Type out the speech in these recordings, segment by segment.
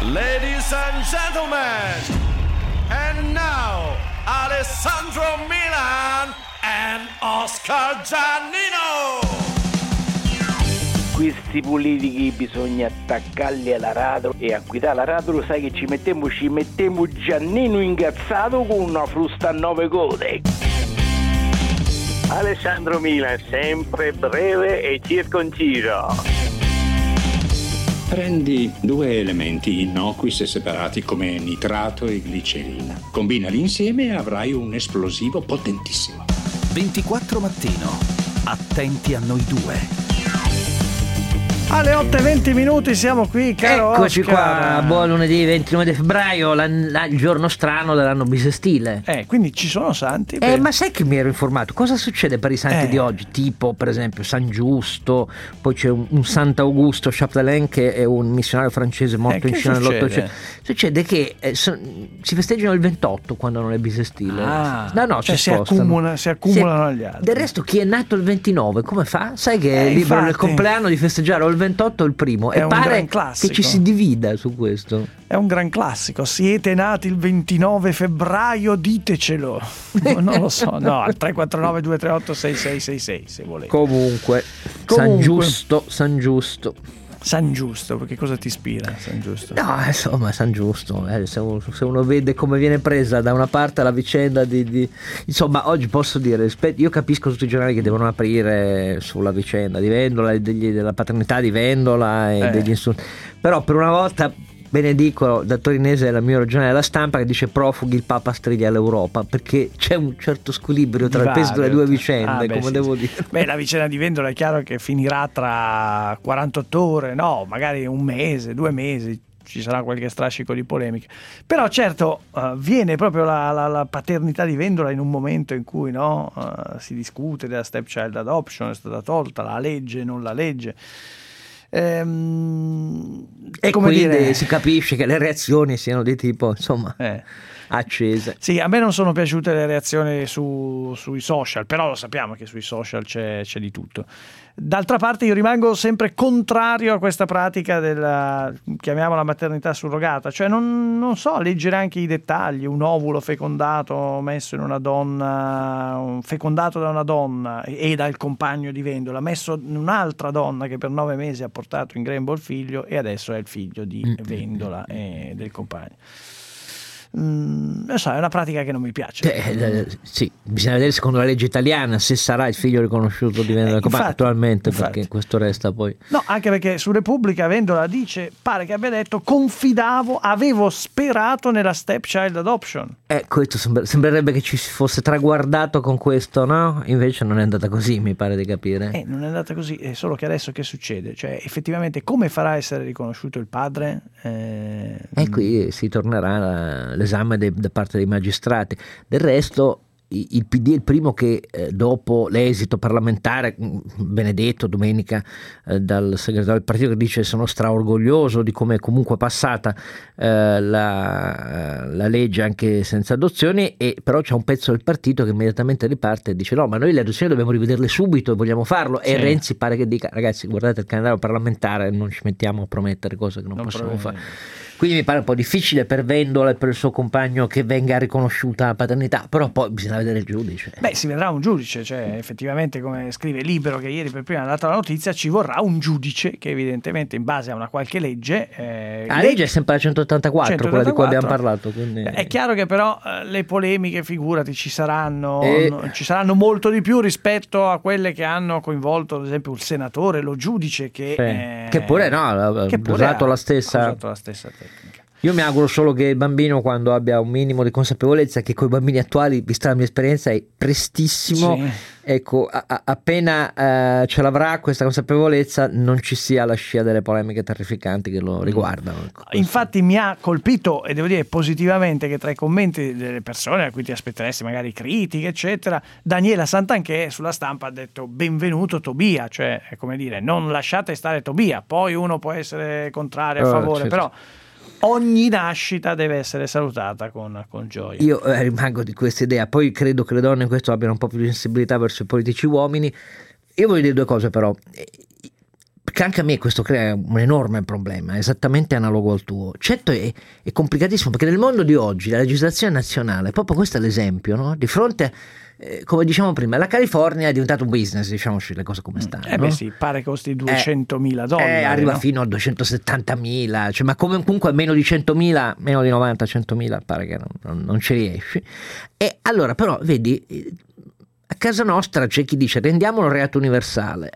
Ladies and gentlemen, and now Alessandro Milan and Oscar Giannino. Questi politici bisogna attaccarli alla radio, e a guidare la radio sai che ci mettiamo Giannino ingazzato con una frusta a 9 code. Alessandro Milan, sempre breve e circonciso. Prendi due elementi innocui se separati come nitrato e glicerina. Combinali insieme e avrai un esplosivo potentissimo. 24 mattino. Attenti a noi due. Alle 8:20 siamo qui, caro Eccoci Oscar. qua, buon lunedì 29 di febbraio, il giorno strano dell'anno bisestile. Quindi ci sono santi? Ma sai che mi ero informato? Cosa succede per i santi di oggi? Tipo, per esempio, San Giusto, poi c'è un Sant'Augusto Chapdelaine che è un missionario francese morto in Cina nell'800. Succede che si festeggiano il 28 quando non è bisestile. Cioè si accumulano agli altri. Del resto, chi è nato il 29 come fa? Sai che è libero infatti, nel compleanno di festeggiare o il 28 o il primo, e pare che ci si divida su questo. È un gran classico. Siete nati il 29 febbraio, ditecelo. Non lo so, no, al 349 238 6666 se volete. Comunque. San Giusto, perché cosa ti ispira San Giusto? No, insomma, San Giusto, se uno vede come viene presa da una parte la vicenda di insomma, oggi posso dire, io capisco tutti i giornali che devono aprire sulla vicenda di Vendola, della paternità di Vendola e degli insulti, però per una volta benedico da torinese la mia regione della Stampa che dice profughi il Papa striglia l'Europa, perché c'è un certo squilibrio tra il peso delle due vicende, devo dire. La vicenda di Vendola è chiaro che finirà tra 48 ore, no, magari un mese, 2 mesi, ci sarà qualche strascico di polemica, però certo viene proprio la paternità di Vendola in un momento in cui si discute della stepchild adoption, è stata tolta la legge, non la legge. E quindi si capisce che le reazioni siano di tipo, insomma, accese. Sì, a me non sono piaciute le reazioni sui social, però lo sappiamo che sui social c'è di tutto. D'altra parte io rimango sempre contrario a questa pratica della, chiamiamola maternità surrogata, cioè non so leggere anche i dettagli. Un ovulo fecondato messo in una donna, fecondato da una donna e dal compagno di Vendola, messo in un'altra donna che per 9 mesi ha portato in grembo il figlio e adesso è il figlio di Vendola e del compagno. Non so, è una pratica che non mi piace. Sì, bisogna vedere secondo la legge italiana se sarà il figlio riconosciuto di Vendola, naturalmente, perché questo resta poi. No, anche perché su Repubblica Vendola dice, pare che abbia detto, avevo sperato nella stepchild adoption. Questo sembrerebbe che ci si fosse traguardato con questo, no? Invece non è andata così, mi pare di capire. Non è andata così, è solo che adesso che succede? Cioè, effettivamente, come farà a essere riconosciuto il padre? Qui si tornerà l'esame da parte dei magistrati. Del resto il PD è il primo che dopo l'esito parlamentare benedetto domenica dal segretario del partito, che dice sono straorgoglioso di come è comunque passata la legge anche senza adozioni, e però c'è un pezzo del partito che immediatamente riparte e dice no, ma noi le adozioni dobbiamo rivederle subito e vogliamo farlo, e Renzi pare che dica ragazzi guardate il calendario parlamentare, non ci mettiamo a promettere cose che non possiamo fare. Quindi mi pare un po' difficile per Vendola e per il suo compagno che venga riconosciuta la paternità, però poi bisogna vedere il giudice. Si vedrà un giudice, cioè effettivamente, come scrive Libero, che ieri per prima ha dato la notizia, ci vorrà un giudice che evidentemente in base a una qualche legge... la legge è sempre la 184, quella di cui abbiamo parlato. Quindi... È chiaro che però le polemiche, figurati, ci saranno molto di più rispetto a quelle che hanno coinvolto ad esempio il senatore, lo giudice che pure ha usato la stessa tecnica. Io mi auguro solo che il bambino, quando abbia un minimo di consapevolezza, che con i bambini attuali, vista la mia esperienza, è prestissimo, ecco, appena ce l'avrà questa consapevolezza, non ci sia la scia delle polemiche terrificanti che lo riguardano. Infatti mi ha colpito, e devo dire positivamente, che tra i commenti delle persone a cui ti aspetteresti magari critiche eccetera, Daniela Santanchè sulla Stampa ha detto benvenuto Tobia, cioè è come dire non lasciate stare Tobia, poi uno può essere contrario a favore, però ogni nascita deve essere salutata con gioia. Io rimango di questa idea, poi credo che le donne in questo abbiano un po' più di sensibilità verso i politici uomini. Io voglio dire due cose però. perché anche a me questo crea un enorme problema, esattamente analogo al tuo. Certo è complicatissimo, perché nel mondo di oggi la legislazione nazionale, proprio questo è l'esempio, no? Di fronte, come diciamo prima, la California è diventato un business, diciamoci le cose come stanno. Beh sì, pare costi $200.000. Arriva no? fino a 270.000, cioè, ma comunque meno di 100.000, meno di 90-100.000 pare che non ci riesci. E allora però vedi, a casa nostra c'è chi dice rendiamolo reato universale,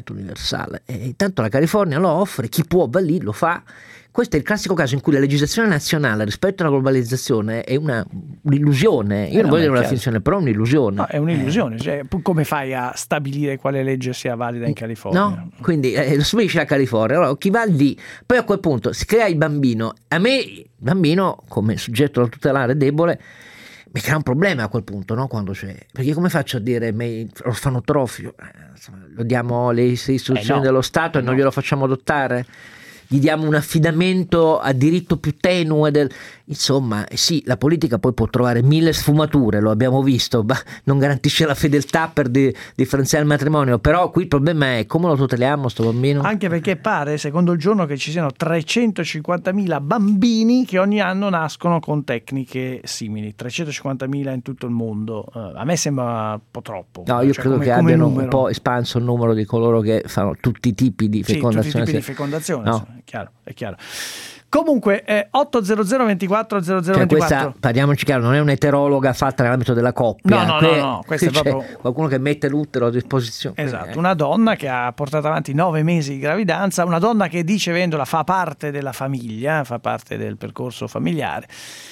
e intanto la California lo offre, chi può va lì, lo fa. Questo è il classico caso in cui la legislazione nazionale rispetto alla globalizzazione è un'illusione. Io non voglio dire una finzione, però è un'illusione. No, è un'illusione. Cioè, come fai a stabilire quale legge sia valida in California? No, quindi lo stabilisce la California. Allora, chi va lì, poi a quel punto si crea il bambino. A me il bambino, come soggetto da tutelare debole, mi crea un problema a quel punto, no? Quando c'è, perché come faccio a dire orfanotrofio? Lo diamo alle istituzioni dello Stato e non glielo facciamo adottare? Gli diamo un affidamento a diritto più tenue insomma, sì, la politica poi può trovare 1000 sfumature, lo abbiamo visto, non garantisce la fedeltà per differenziare il matrimonio, però qui il problema è come lo tuteliamo sto bambino? Anche perché pare, secondo il giorno, che ci siano 350.000 bambini che ogni anno nascono con tecniche simili, 350.000 in tutto il mondo. A me sembra un po' troppo. No, io credo che abbiano un po' espanso il numero di coloro che fanno tutti i tipi di fecondazione. Sì, tutti i tipi di fecondazione, no. È chiaro. Comunque 800 24 00 cioè, 24. Questa, parliamoci chiaro, non è un'eterologa fatta nell'ambito della coppia. No, questo è proprio qualcuno che mette l'utero a disposizione. Esatto, una donna che ha portato avanti 9 mesi di gravidanza, una donna che dice vendola fa parte della famiglia, fa parte del percorso familiare,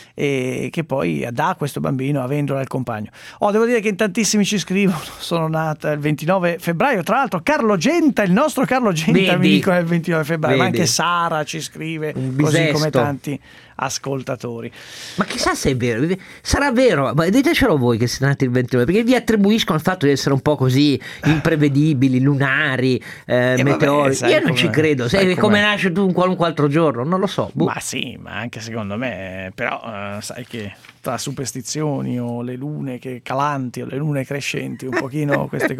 e che poi dà questo bambino avendola al compagno. Devo dire che in tantissimi ci scrivono, sono nata il 29 febbraio, tra l'altro Carlo Genta, il nostro Carlo Genta, mi dicono il 29 febbraio, ma anche Sara ci scrive, così come tanti ascoltatori. Ma chissà se è vero, sarà vero, ma ditecelo voi che siete nati il 29, perché vi attribuiscono il fatto di essere un po' così imprevedibili, lunari, meteorici. Io non ci credo, sai come nasce tu un qualunque altro giorno, non lo so. Ma sì, ma anche secondo me, però sai che tra superstizioni o le lune che calanti o le lune crescenti, un pochino queste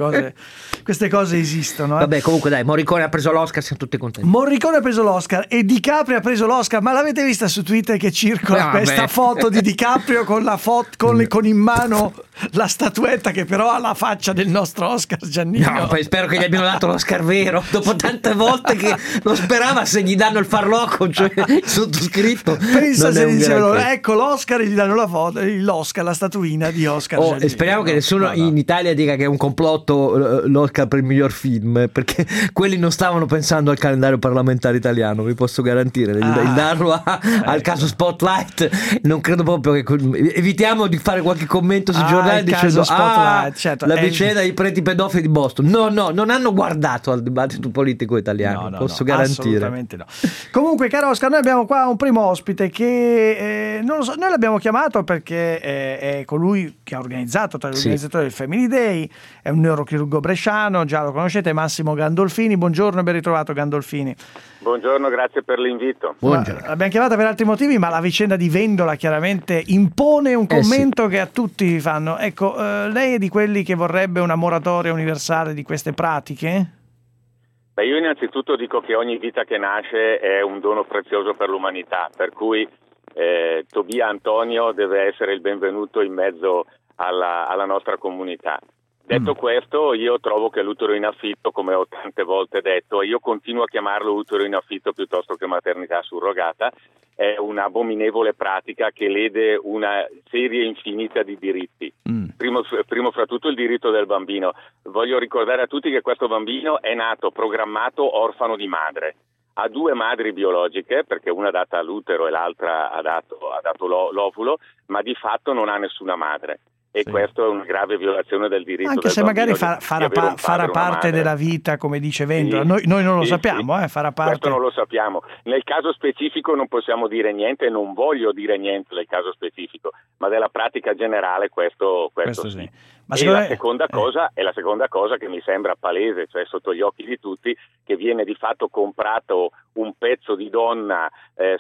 cose esistono. Vabbè, comunque dai, Morricone ha preso l'Oscar, siamo tutti contenti. Morricone ha preso l'Oscar e DiCaprio ha preso l'Oscar, ma l'avete vista su Twitter che circola questa foto di DiCaprio con la con in mano la statuetta che però ha la faccia del nostro Oscar Giannino? No, poi spero che gli abbiano dato l'Oscar vero, dopo tante volte che lo sperava, se gli danno il farlocco, cioè il sottoscritto. Pensa se dicevano ecco l'Oscar e gli danno l'Oscar, la statuina di Oscar Giannino. E speriamo che nessuno in Italia dica che è un complotto l'Oscar per il miglior film, perché quelli non stavano pensando al calendario parlamentare italiano, vi posso garantire, il darlo al caso Spotlight, non credo proprio che evitiamo di fare qualche commento sui giornali dicendo certo, la vicenda dei preti pedofili di Boston. No, non hanno guardato al dibattito politico italiano, posso garantire. Assolutamente no. Comunque, caro Oscar, noi abbiamo qua un primo ospite che non lo so, noi l'abbiamo chiamato perché è colui che ha organizzato, tra gli organizzatori del Family Day, è un neurochirurgo bresciano, già lo conoscete, Massimo Gandolfini. Buongiorno e ben ritrovato, Gandolfini. Buongiorno, grazie per l'invito. L'abbiamo chiamata per altri motivi, ma la vicenda di Vendola chiaramente impone un commento che a tutti fanno. Ecco, lei è di quelli che vorrebbe una moratoria universale di queste pratiche? Beh, io innanzitutto dico che ogni vita che nasce è un dono prezioso per l'umanità, per cui Tobia Antonio deve essere il benvenuto in mezzo alla nostra comunità. Detto questo, io trovo che l'utero in affitto, come ho tante volte detto, e io continuo a chiamarlo utero in affitto piuttosto che maternità surrogata, è un'abominevole pratica che lede una serie infinita di diritti. Primo fra tutto il diritto del bambino. Voglio ricordare a tutti che questo bambino è nato programmato orfano di madre. Ha 2 madri biologiche, perché una ha data l'utero e l'altra ha dato l'ovulo, ma di fatto non ha nessuna madre. E questo è una grave violazione del diritto anche del se bambino magari farà parte della vita, come dice Vendola. Noi non lo sappiamo, farà parte. Questo non lo sappiamo. Nel caso specifico non possiamo dire niente e non voglio dire niente del caso specifico, ma della pratica generale questo sì. Ma la seconda cosa che mi sembra palese, cioè sotto gli occhi di tutti, che viene di fatto comprato un pezzo di donna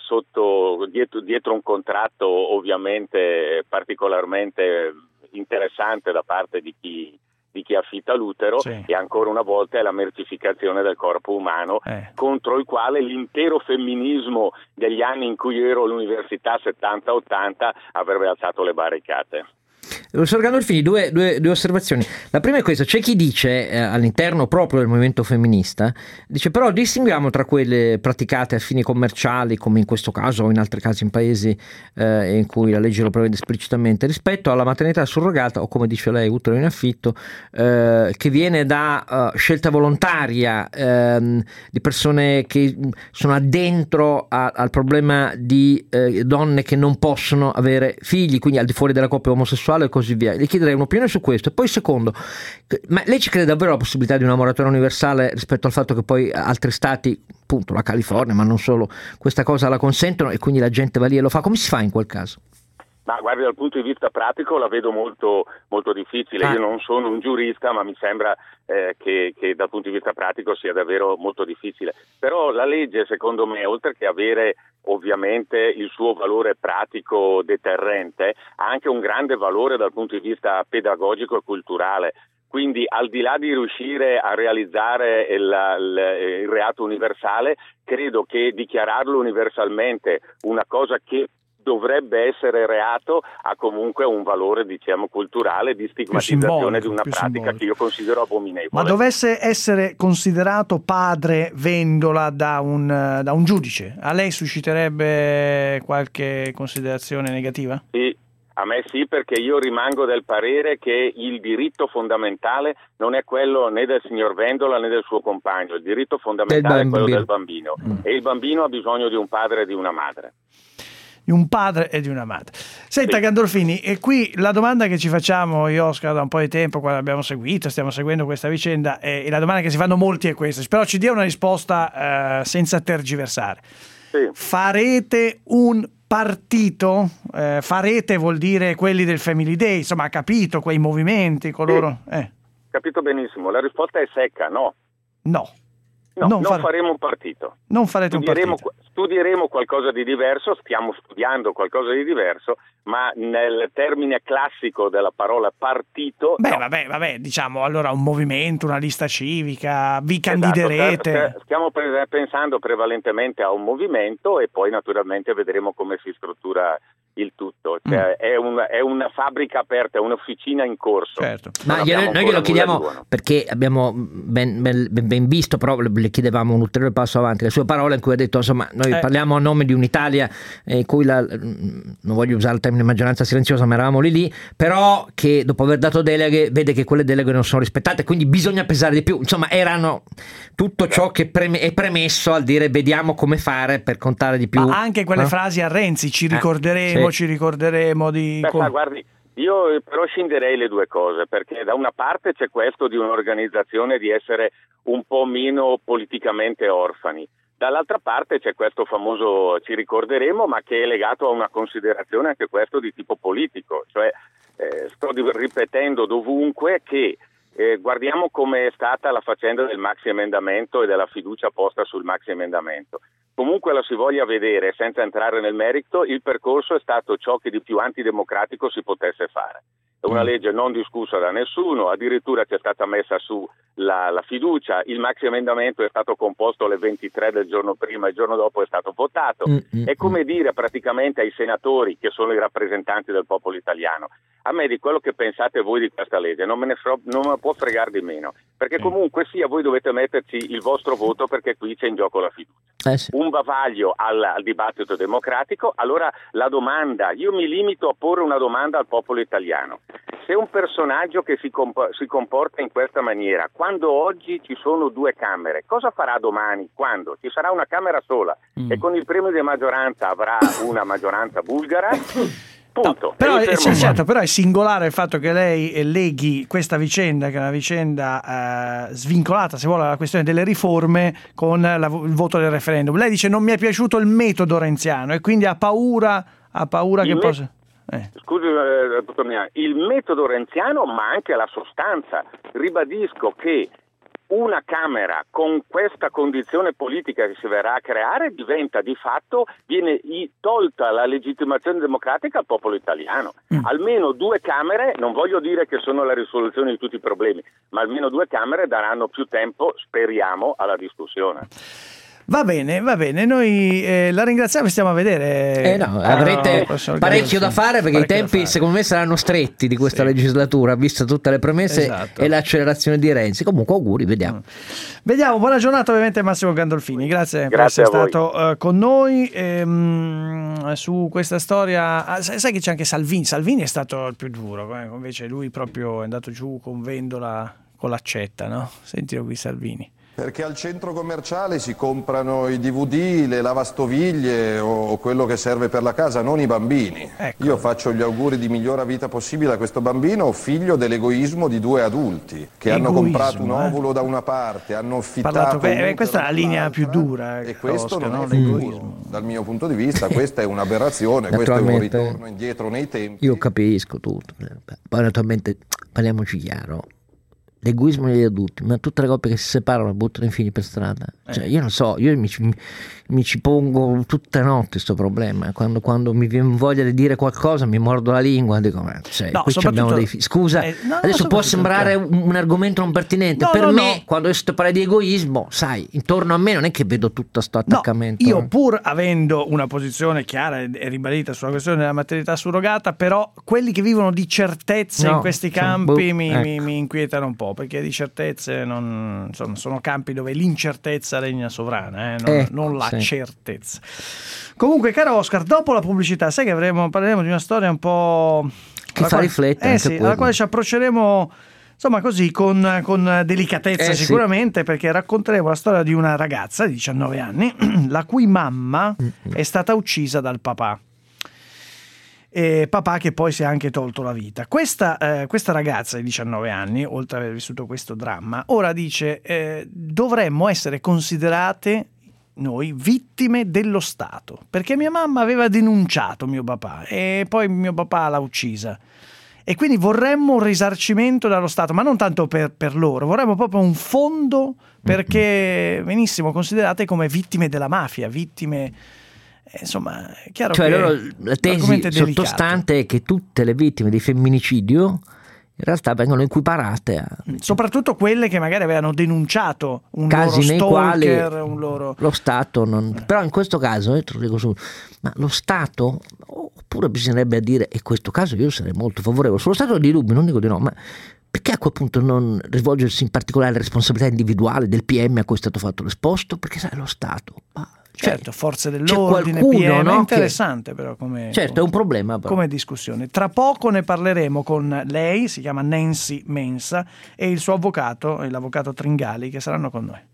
dietro un contratto ovviamente particolarmente interessante da parte di chi di chi affitta l'utero, sì. E ancora una volta è la mercificazione del corpo umano, contro il quale l'intero femminismo degli anni in cui io ero all'università 70-80 avrebbe alzato le barricate. Professor Gandolfini, due osservazioni. La prima è questa: c'è chi dice all'interno proprio del movimento femminista, dice però distinguiamo tra quelle praticate a fini commerciali, come in questo caso o in altri casi in paesi in cui la legge lo prevede esplicitamente, rispetto alla maternità surrogata o, come dice lei, utero in affitto, che viene da scelta volontaria di persone che sono addentro al problema di donne che non possono avere figli, quindi al di fuori della coppia omosessuale e così via. Le chiederei un'opinione su questo. E poi secondo, ma lei ci crede davvero alla possibilità di una moratoria universale rispetto al fatto che poi altri stati, appunto la California, ma non solo, questa cosa la consentono e quindi la gente va lì e lo fa? Come si fa in quel caso? Ma guardi, dal punto di vista pratico la vedo molto, molto difficile. Io non sono un giurista, ma mi sembra che dal punto di vista pratico sia davvero molto difficile. Però la legge, secondo me, oltre che avere ovviamente il suo valore pratico deterrente, ha anche un grande valore dal punto di vista pedagogico e culturale. Quindi, al di là di riuscire a realizzare il reato universale, credo che dichiararlo universalmente una cosa che dovrebbe essere reato ha comunque un valore, diciamo, culturale di stigmatizzazione di una pratica che io considero abominevole. Ma dovesse essere considerato padre Vendola da un giudice, a lei susciterebbe qualche considerazione negativa? Sì, a me sì, perché io rimango del parere che il diritto fondamentale non è quello né del signor Vendola né del suo compagno, il diritto fondamentale è quello del bambino e il bambino ha bisogno di un padre e di una madre. Di un padre e di una madre. Senta, sì. Gandolfini, e qui la domanda che ci facciamo io, Oscar, da un po' di tempo, quando stiamo seguendo questa vicenda, e la domanda che si fanno molti è questa, però ci dia una risposta senza tergiversare. Sì. Farete un partito? Farete vuol dire quelli del Family Day, insomma, ha capito quei movimenti, coloro... Sì. Capito benissimo, la risposta è secca, no. No, non faremo un partito. Non farete un partito. Studieremo qualcosa di diverso, stiamo studiando qualcosa di diverso, ma nel termine classico della parola partito... Vabbè, diciamo allora un movimento, una lista civica, vi candiderete... Esatto, stiamo pensando prevalentemente a un movimento e poi naturalmente vedremo come si struttura il tutto. Cioè, è una fabbrica aperta, è un'officina in corso. Certo. Ma noi glielo chiediamo perché abbiamo ben visto, però le chiedevamo un ulteriore passo avanti, le sue parole in cui ha detto, insomma, noi parliamo a nome di un'Italia in cui non voglio usare il termine maggioranza silenziosa, ma eravamo lì, però che dopo aver dato deleghe vede che quelle deleghe non sono rispettate, quindi bisogna pesare di più. Insomma, erano tutto ciò che è premesso al dire vediamo come fare per contare di più. Ma anche quelle frasi a Renzi, ci ricorderemo di... Guardi, io però scinderei le due cose, perché da una parte c'è questo di un'organizzazione di essere un po' meno politicamente orfani, dall'altra parte c'è questo famoso ci ricorderemo, ma che è legato a una considerazione anche questo di tipo politico, cioè sto ripetendo dovunque che guardiamo come è stata la faccenda del maxi emendamento e della fiducia posta sul maxi emendamento. Comunque la si voglia vedere, senza entrare nel merito, il percorso è stato ciò che di più antidemocratico si potesse fare. È una legge non discussa da nessuno, addirittura c'è stata messa su la fiducia, il maxi emendamento è stato composto alle 23 del giorno prima, il giorno dopo è stato votato. È come dire praticamente ai senatori, che sono i rappresentanti del popolo italiano, a me di quello che pensate voi di questa legge non me può fregare di meno, perché comunque sia voi dovete metterci il vostro voto, perché qui c'è in gioco la fiducia. Sì. Un bavaglio al dibattito democratico. Allora la domanda, io mi limito a porre una domanda al popolo italiano: se un personaggio che si comporta in questa maniera, quando oggi ci sono due Camere, cosa farà domani, quando ci sarà una Camera sola e con il premio di maggioranza avrà una maggioranza bulgara? Punto. Però è singolare il fatto che lei leghi questa vicenda, che è una vicenda svincolata, se vuole, dalla questione delle riforme, con il voto del referendum. Lei dice non mi è piaciuto il metodo renziano e quindi ha paura che possa... Scusi, dottor Miani, il metodo renziano, ma anche la sostanza. Ribadisco che una Camera con questa condizione politica che si verrà a creare diventa di fatto, viene tolta la legittimazione democratica al popolo italiano. Almeno 2 Camere, non voglio dire che sono la risoluzione di tutti i problemi, ma almeno 2 Camere daranno più tempo, speriamo, alla discussione. Va bene, noi la ringraziamo e stiamo a vedere. Avrete parecchio da fare, perché i tempi secondo me saranno stretti di questa legislatura, vista tutte le premesse e l'accelerazione di Renzi. Comunque auguri, vediamo. Buona giornata ovviamente Massimo Gandolfini, grazie per essere stato con noi su questa storia. Sai che c'è anche Salvini è stato il più duro, invece lui proprio è andato giù con Vendola con l'accetta, no? Sentilo qui Salvini. Perché al centro commerciale si comprano i DVD, le lavastoviglie o quello che serve per la casa, non i bambini. Ecco. Io faccio gli auguri di migliore vita possibile a questo bambino, figlio dell'egoismo di 2 adulti che hanno comprato un ovulo da una parte, hanno affittato questa è la linea più dura. E questo non è egoismo. Dal mio punto di vista questa è un'aberrazione, questo è un ritorno indietro nei tempi. Io capisco tutto, poi naturalmente parliamoci chiaro. L'egoismo degli adulti, ma tutte le coppie che si separano e buttano i figli per strada, cioè io non so, io mi ci pongo tutte le notti questo problema, quando mi viene voglia di dire qualcosa mi mordo la lingua, dico qui abbiamo dei figli. Scusa, adesso può sembrare un argomento non pertinente, per me quando io sto parlando di egoismo, sai, intorno a me non è che vedo tutto sto attaccamento. Io pur avendo una posizione chiara e ribadita sulla questione della maternità surrogata, però quelli che vivono di certezze in questi campi mi inquietano un po', perché di certezze sono campi dove l'incertezza regna sovrana, non la certezza. Comunque, caro Oscar, dopo la pubblicità sai che parleremo di una storia un po' che fa riflettere, alla quale ci approcceremo insomma così con delicatezza sicuramente, perché racconteremo la storia di una ragazza di 19 anni la cui mamma è stata uccisa dal papà. Papà che poi si è anche tolto la vita. Questa ragazza di 19 anni, oltre ad aver vissuto questo dramma, ora dice dovremmo essere considerate noi vittime dello Stato, perché mia mamma aveva denunciato mio papà e poi mio papà l'ha uccisa, e quindi vorremmo un risarcimento dallo Stato, ma non tanto per loro, vorremmo proprio un fondo perché venissimo considerate come vittime della mafia, vittime. Insomma, è chiaro che la tesi sottostante è che tutte le vittime di femminicidio in realtà vengono equiparate soprattutto quelle che magari avevano denunciato un casi loro nei stalker, quali lo Stato non. Però in questo caso te lo dico subito, ma lo Stato, oppure bisognerebbe dire, e in questo caso io sarei molto favorevole, sullo Stato di dubbi, non dico di no, ma perché a quel punto non rivolgersi in particolare alla responsabilità individuale del PM a cui è stato fatto l'esposto? Perché sai, lo Stato certo, forze dell'ordine, PM, è interessante però come certo, è un problema però. Come discussione. Tra poco ne parleremo con lei, si chiama Nancy Mensa, e il suo avvocato, l'avvocato Tringali, che saranno con noi.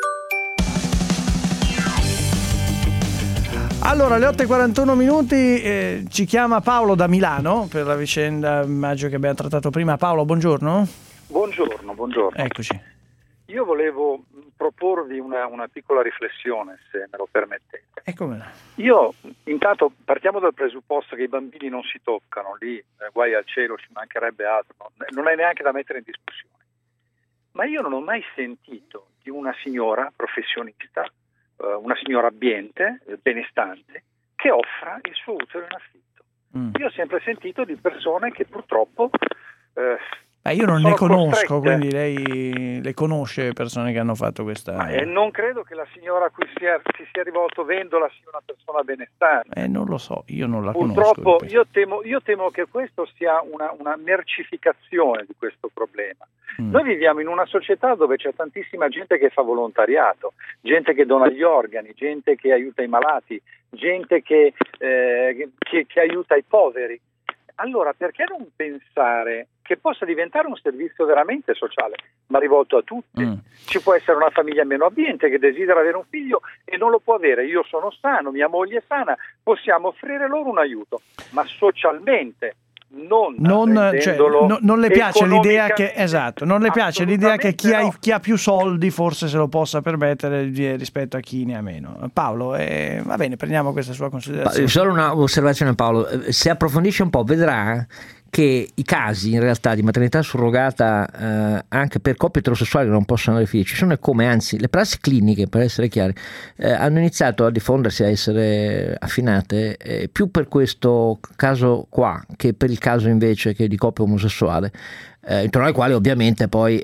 Allora, alle 8:41 ci chiama Paolo da Milano per la vicenda, immagino che abbiamo trattato prima. Paolo, buongiorno. Buongiorno. Eccoci. Io volevo proporvi una piccola riflessione, se me lo permettete. Come no? Io intanto partiamo dal presupposto che i bambini non si toccano, lì guai al cielo, ci mancherebbe altro, non è neanche da mettere in discussione. Ma io non ho mai sentito di una signora professionista, una signora abbiente, benestante, che offra il suo utero in affitto. Io ho sempre sentito di persone che purtroppo io non ne conosco, quindi lei le conosce persone che hanno fatto questa. Non credo che la signora a cui si sia rivolto Vendola sia una persona benestante. Non lo so, io non la Purtroppo, conosco. Io temo che questo sia una mercificazione di questo problema. Noi viviamo in una società dove c'è tantissima gente che fa volontariato, gente che dona gli organi, gente che aiuta i malati, gente che aiuta i poveri. Allora, perché non pensare che possa diventare un servizio veramente sociale, ma rivolto a tutti? Ci può essere una famiglia meno abbiente che desidera avere un figlio e non lo può avere. Io sono sano, mia moglie è sana, possiamo offrire loro un aiuto, ma socialmente. Non le piace l'idea che non le piace l'idea che chi ha più soldi forse se lo possa permettere rispetto a chi ne ha meno. Paolo, va bene, prendiamo questa sua considerazione. Solo una osservazione, Paolo, se approfondisce un po' vedrà che i casi in realtà di maternità surrogata anche per coppie eterosessuali non possono avere figli ci sono, e come, anzi le prassi cliniche, per essere chiari, hanno iniziato a diffondersi, a essere affinate più per questo caso qua che per il caso invece che di coppia omosessuale, intorno ai quali ovviamente poi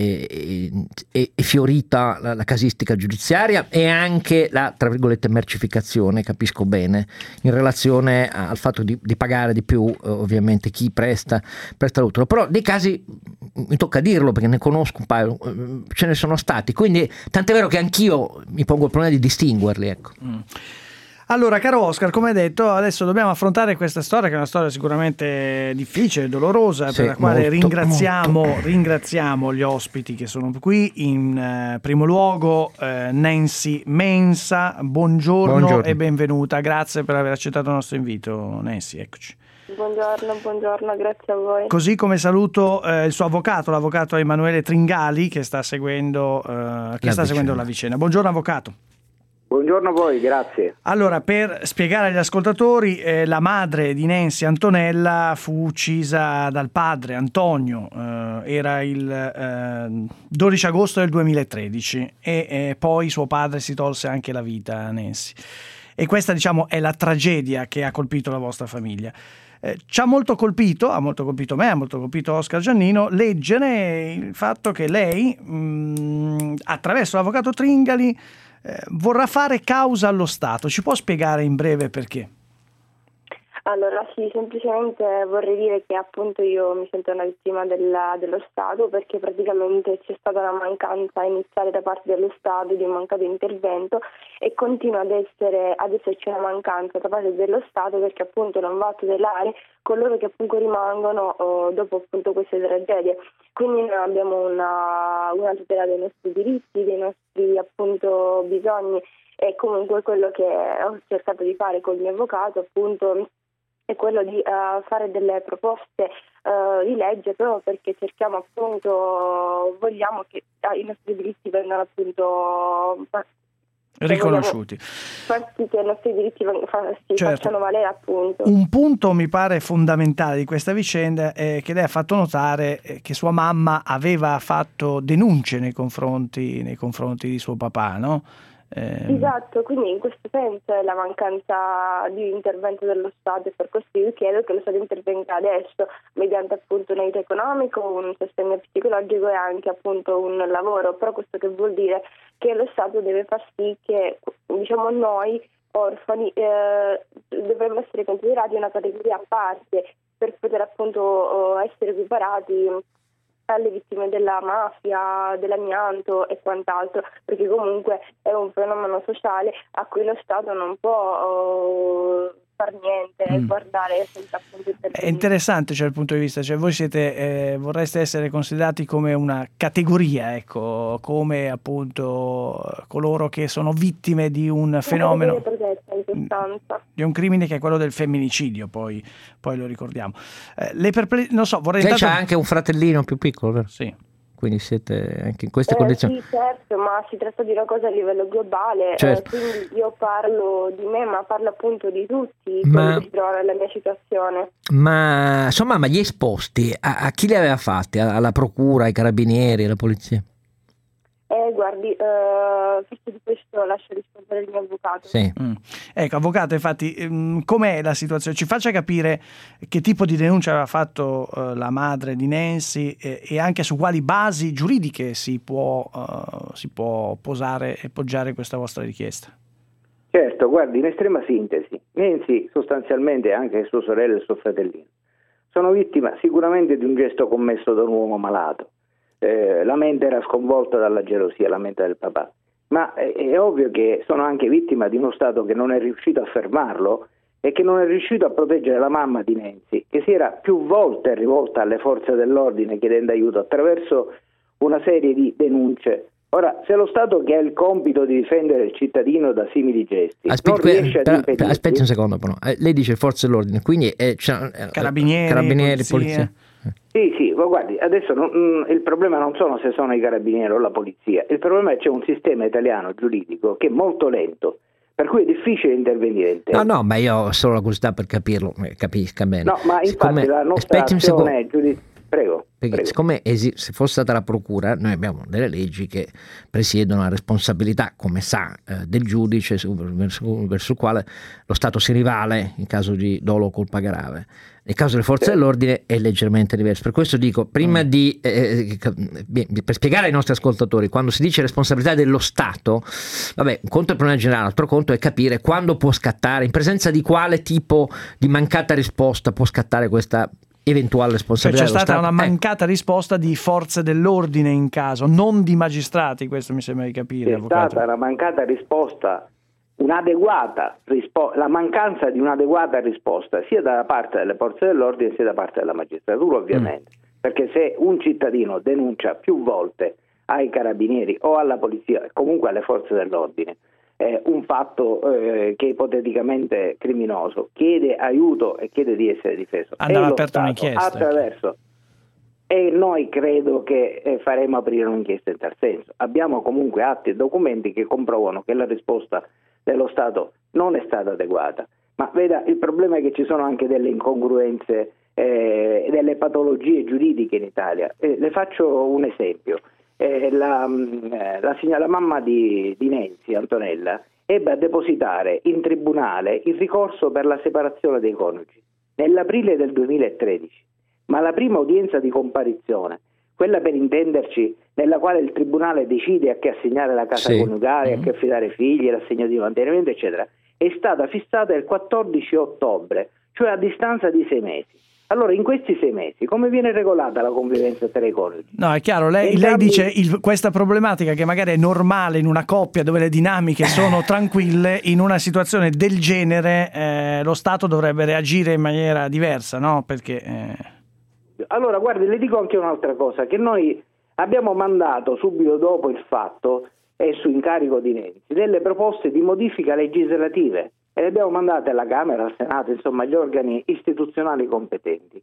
è fiorita la casistica giudiziaria e anche la, tra virgolette, mercificazione, capisco bene, in relazione al fatto di pagare di più ovviamente chi presta l'utero. Però dei casi, mi tocca dirlo perché ne conosco un paio, ce ne sono stati, quindi tant'è vero che anch'io mi pongo il problema di distinguerli, ecco. Allora, caro Oscar, come hai detto, adesso dobbiamo affrontare questa storia, che è una storia sicuramente difficile, dolorosa, sì, per la quale molto. ringraziamo gli ospiti che sono qui. In primo luogo Nancy Mensa, buongiorno e benvenuta, grazie per aver accettato il nostro invito. Nancy, eccoci. Buongiorno, grazie a voi. Così come saluto il suo avvocato, l'avvocato Emanuele Tringali, che sta seguendo la vicenda. Buongiorno avvocato. Buongiorno a voi, grazie. Allora, per spiegare agli ascoltatori, la madre di Nancy, Antonella, fu uccisa dal padre Antonio, era il 12 agosto del 2013 e poi suo padre si tolse anche la vita a Nancy. E questa, diciamo, è la tragedia che ha colpito la vostra famiglia. Ci ha molto colpito me, ha molto colpito Oscar Giannino, leggere il fatto che lei, attraverso l'avvocato Tringali, vorrà fare causa allo Stato. Ci può spiegare in breve perché? Allora sì, semplicemente vorrei dire che appunto io mi sento una vittima dello Stato, perché praticamente c'è stata una mancanza iniziale da parte dello Stato, di un mancato intervento, e continua ad esserci una mancanza da parte dello Stato, perché appunto non va a tutelare coloro che appunto rimangono dopo appunto queste tragedie. Quindi noi abbiamo una tutela dei nostri diritti, dei nostri appunto bisogni, e comunque quello che ho cercato di fare con il mio avvocato appunto è quello di fare delle proposte di legge, proprio perché cerchiamo vogliamo che i nostri diritti vengano appunto riconosciuti. Far sì che i nostri diritti facciano valere appunto. Un punto mi pare fondamentale di questa vicenda è che lei ha fatto notare che sua mamma aveva fatto denunce nei confronti di suo papà, no? Esatto, quindi in questo senso è la mancanza di intervento dello Stato, e per questo io chiedo che lo Stato intervenga adesso mediante appunto un aiuto economico, un sostegno psicologico e anche appunto un lavoro. Però questo che vuol dire che lo Stato deve far sì che, diciamo, noi orfani dovremmo essere considerati una categoria a parte per poter appunto essere equiparati alle vittime della mafia, dell'amianto e quant'altro, perché comunque è un fenomeno sociale a cui lo Stato non può far niente, guardare senza appunto intervenire. È interessante, cioè, il punto di vista, cioè voi siete vorreste essere considerati come una categoria, ecco, come appunto coloro che sono vittime di un fenomeno, di un crimine che è quello del femminicidio, poi lo ricordiamo. Non so, vorrei Lei c'ha anche un fratellino più piccolo, vero? Sì. Quindi siete anche in queste condizioni? Sì, certo, ma si tratta di una cosa a livello globale, certo. Quindi io parlo di me, ma parlo appunto di tutti quelli che si trovano nella mia situazione. Ma sua mamma gli esposti a chi li aveva fatti? Alla procura, ai carabinieri, alla polizia? Guardi, forse di questo lascio rispondere il mio avvocato. Sì. Ecco, avvocato, infatti, com'è la situazione? Ci faccia capire che tipo di denuncia aveva fatto la madre di Nancy e anche su quali basi giuridiche si può posare e poggiare questa vostra richiesta. Certo, guardi, in estrema sintesi, Nancy sostanzialmente, anche sua sorella e suo fratellino, sono vittima sicuramente di un gesto commesso da un uomo malato. La mente era sconvolta dalla gelosia, la mente del papà, ma è ovvio che sono anche vittima di uno Stato che non è riuscito a fermarlo e che non è riuscito a proteggere la mamma di Nancy, che si era più volte rivolta alle forze dell'ordine chiedendo aiuto attraverso una serie di denunce. Ora, se lo Stato, che ha il compito di difendere il cittadino da simili gesti, non riesce ad impedirli... Aspetti un secondo, però. Lei dice forze dell'ordine, quindi carabinieri, polizia. Sì, ma guardi, adesso il problema non sono se sono i carabinieri o la polizia, il problema è che c'è un sistema italiano giuridico che è molto lento, per cui è difficile intervenire in tempo. No, ma io ho solo la curiosità per capirlo, capisca bene. No, ma infatti la nostra azione è Prego. Siccome se fosse stata la procura, noi abbiamo delle leggi che presiedono la responsabilità, come sa, del giudice verso il quale lo Stato si rivale in caso di dolo o colpa grave. Nel caso delle forze dell'ordine è leggermente diverso. Per questo dico, prima per spiegare ai nostri ascoltatori, quando si dice responsabilità dello Stato, vabbè, un conto è il problema generale, l'altro conto è capire quando può scattare, in presenza di quale tipo di mancata risposta può scattare questa eventuale responsabilità. C'è stata una mancata risposta di forze dell'ordine in caso, non di magistrati, questo mi sembra di capire. C'è stata una mancata risposta, la mancanza di un'adeguata risposta sia da parte delle forze dell'ordine sia da parte della magistratura, ovviamente, perché se un cittadino denuncia più volte ai carabinieri o alla polizia, comunque alle forze dell'ordine, un fatto che è ipoteticamente criminoso, chiede aiuto e chiede di essere difeso, andava aperta un'inchiesta attraverso, e noi credo che faremo aprire un'inchiesta in tal senso. Abbiamo comunque atti e documenti che comprovano che la risposta dello Stato non è stata adeguata, ma veda, il problema è che ci sono anche delle incongruenze, delle patologie giuridiche in Italia. Le faccio un esempio. La mamma di Nenzi, Antonella, ebbe a depositare in tribunale il ricorso per la separazione dei coniugi nell'aprile del 2013, ma la prima udienza di comparizione, quella per intenderci, nella quale il tribunale decide a chi assegnare la casa coniugale, a chi affidare figli, l'assegno di mantenimento, eccetera, è stata fissata il 14 ottobre, cioè a distanza di 6 mesi. Allora, in questi 6 mesi, come viene regolata la convivenza tra i coniugi? No, è chiaro, lei dice questa problematica che magari è normale in una coppia dove le dinamiche sono tranquille, in una situazione del genere lo Stato dovrebbe reagire in maniera diversa, no? Perché... Allora, guardi, le dico anche un'altra cosa, che noi abbiamo mandato subito dopo il fatto, e su incarico di Nenzi, delle proposte di modifica legislative, e le abbiamo mandate alla Camera, al Senato, insomma agli organi istituzionali competenti.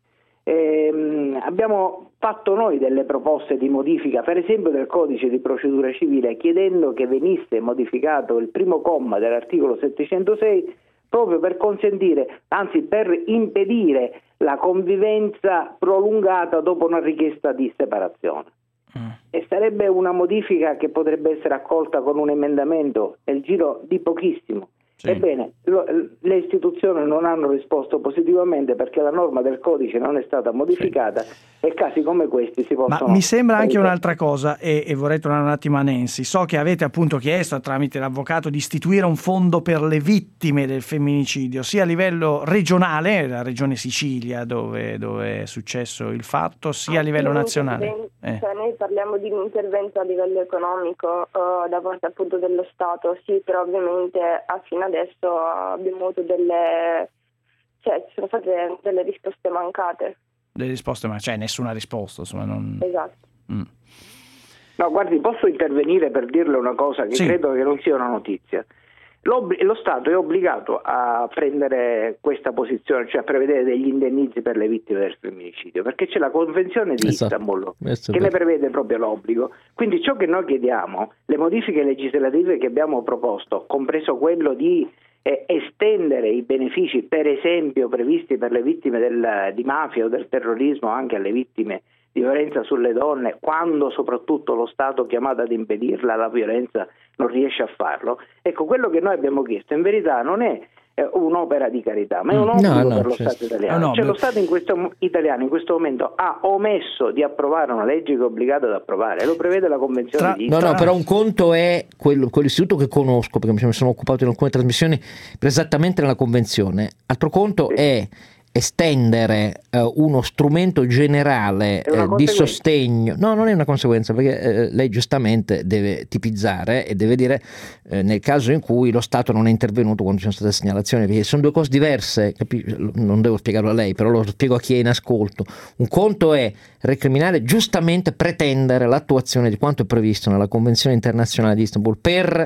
Abbiamo fatto noi delle proposte di modifica, per esempio del codice di procedura civile, chiedendo che venisse modificato il primo comma dell'articolo 706 proprio per consentire, anzi per impedire la convivenza prolungata dopo una richiesta di separazione. E sarebbe una modifica che potrebbe essere accolta con un emendamento nel giro di pochissimo. Ebbene, le istituzioni non hanno risposto positivamente perché la norma del codice non è stata modificata e casi come questi si possono... Ma mi sembra anche un'altra cosa, e vorrei tornare un attimo a Nenzi. So che avete appunto chiesto tramite l'avvocato di istituire un fondo per le vittime del femminicidio, sia a livello regionale, la regione Sicilia dove è successo il fatto, sia a livello nazionale. Cioè, noi parliamo di un intervento a livello economico da parte appunto dello Stato, sì, però ovviamente fino adesso abbiamo avuto ci sono state delle risposte mancate. Delle risposte, ma c'è nessuna risposta, insomma, non... Esatto. No, guardi, posso intervenire per dirle una cosa che credo che non sia una notizia. Lo Stato è obbligato a prendere questa posizione, cioè a prevedere degli indennizzi per le vittime del femminicidio, perché c'è la Convenzione di Istanbul che ne prevede proprio l'obbligo. Quindi ciò che noi chiediamo, le modifiche legislative che abbiamo proposto, compreso quello di estendere i benefici, per esempio previsti per le vittime di mafia o del terrorismo, anche alle vittime di violenza sulle donne, quando soprattutto lo Stato chiamato ad impedirla, la violenza, non riesce a farlo. Ecco, quello che noi abbiamo chiesto in verità non è un'opera di carità, ma è un obbligo per lo Stato italiano. Lo Stato italiano in questo momento ha omesso di approvare una legge che è obbligato ad approvare, lo prevede la Convenzione di Istanbul. No, però un conto è quell'istituto che conosco, perché mi sono occupato in alcune trasmissioni esattamente nella Convenzione, altro conto è estendere uno strumento generale di sostegno. No, non è una conseguenza, perché lei giustamente deve tipizzare e deve dire nel caso in cui lo Stato non è intervenuto quando ci sono state segnalazioni, perché sono due cose diverse, non devo spiegarlo a lei, però lo spiego a chi è in ascolto. Un conto è recriminare, giustamente pretendere l'attuazione di quanto è previsto nella Convenzione internazionale di Istanbul per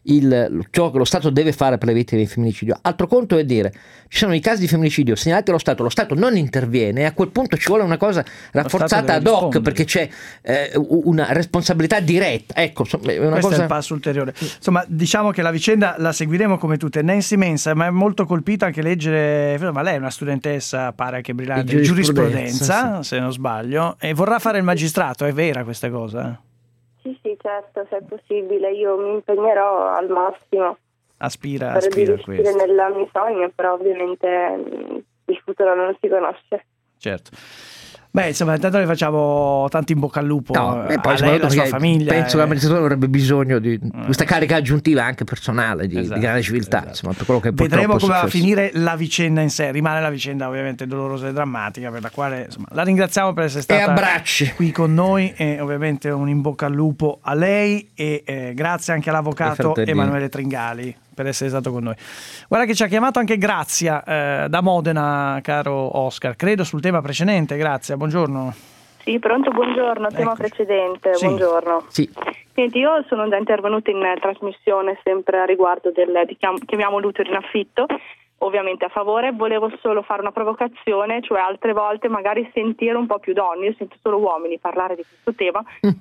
ciò che lo Stato deve fare per le vittime di femminicidio. Altro conto è dire ci sono i casi di femminicidio segnalati allo Stato non interviene, e a quel punto ci vuole una cosa rafforzata ad hoc, perché c'è una responsabilità diretta. Ecco, è una questo cosa... è il passo ulteriore. Insomma, diciamo che la vicenda la seguiremo come tutte. Nancy Mensah, ma è molto colpita anche leggere, ma lei è una studentessa, pare anche brillante, in giurisprudenza, sì, se non sbaglio, e vorrà fare il magistrato. È vera questa cosa? Sì, certo, se è possibile io mi impegnerò al massimo. Aspira a questo. Nel mio sogno, però ovviamente il futuro non si conosce. Certo. Beh, insomma, intanto le facciamo tanto in bocca al lupo a lei e alla sua famiglia. Penso che l'amministratore avrebbe bisogno di questa carica aggiuntiva anche personale di grande civiltà. Esatto. Insomma, per quello che vedremo come va a finire la vicenda in sé. Rimane la vicenda ovviamente dolorosa e drammatica, per la quale insomma, la ringraziamo per essere stata qui con noi, e ovviamente un in bocca al lupo a lei, e grazie anche all'avvocato Emanuele Tringali per essere stato con noi. Guarda che ci ha chiamato anche Grazia da Modena, caro Oscar, credo sul tema precedente. Grazia, buongiorno. Sì, pronto, buongiorno, tema precedente, sì. Buongiorno. Sì. Senti, io sono già intervenuta in trasmissione sempre a riguardo chiamiamolo utero in affitto, ovviamente a favore. Volevo solo fare una provocazione, cioè altre volte magari sentire un po' più donne. Io sento solo uomini parlare di questo tema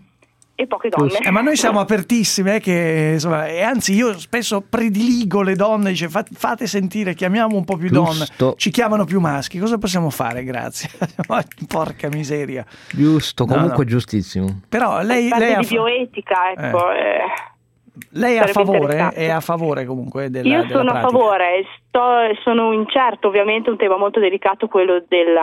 e poche donne. Ma noi siamo apertissime, che insomma, e anzi io spesso prediligo le donne, dice fate sentire, chiamiamo un po' più donne, ci chiamano più maschi, cosa possiamo fare? Grazie. Porca miseria. Giusto, comunque no. Giustissimo. Però lei di bioetica, ecco. Lei è a favore? È a favore comunque della Io sono pratica. A favore, sono incerto, ovviamente un tema molto delicato quello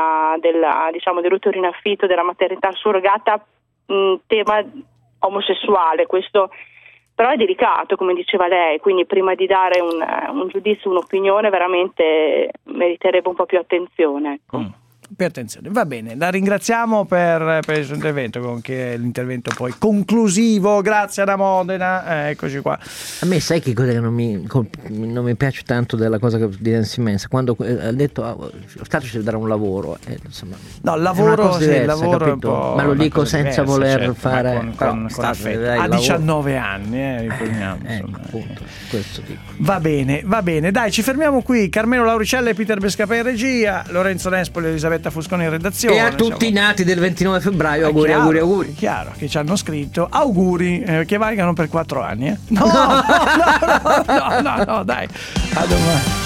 diciamo dell'utero in affitto, della maternità surrogata, tema omosessuale, questo però è delicato, come diceva lei, quindi prima di dare un giudizio, un'opinione, veramente meriterebbe un po' più attenzione, ecco. Per attenzione, va bene, la ringraziamo per il suo intervento, che è l'intervento poi conclusivo. Grazie da Modena, eccoci qua. A me sai che cosa che non mi piace tanto della cosa di Nancy Mensah, quando ha detto lo Stato ci deve dare un lavoro, insomma, no, il lavoro, diversa, il lavoro è un po', ma lo dico senza voler certo, fare con a 19 anni appunto, questo dico. Va bene, dai, ci fermiamo qui. Carmelo Lauricella e Peter Bescapè in regia, Lorenzo Nespoli e Elisabetta Fusconi in redazione. E a tutti i nati del 29 febbraio auguri. Chiaro che ci hanno scritto auguri, che valgano per 4 anni. No, dai, a domani.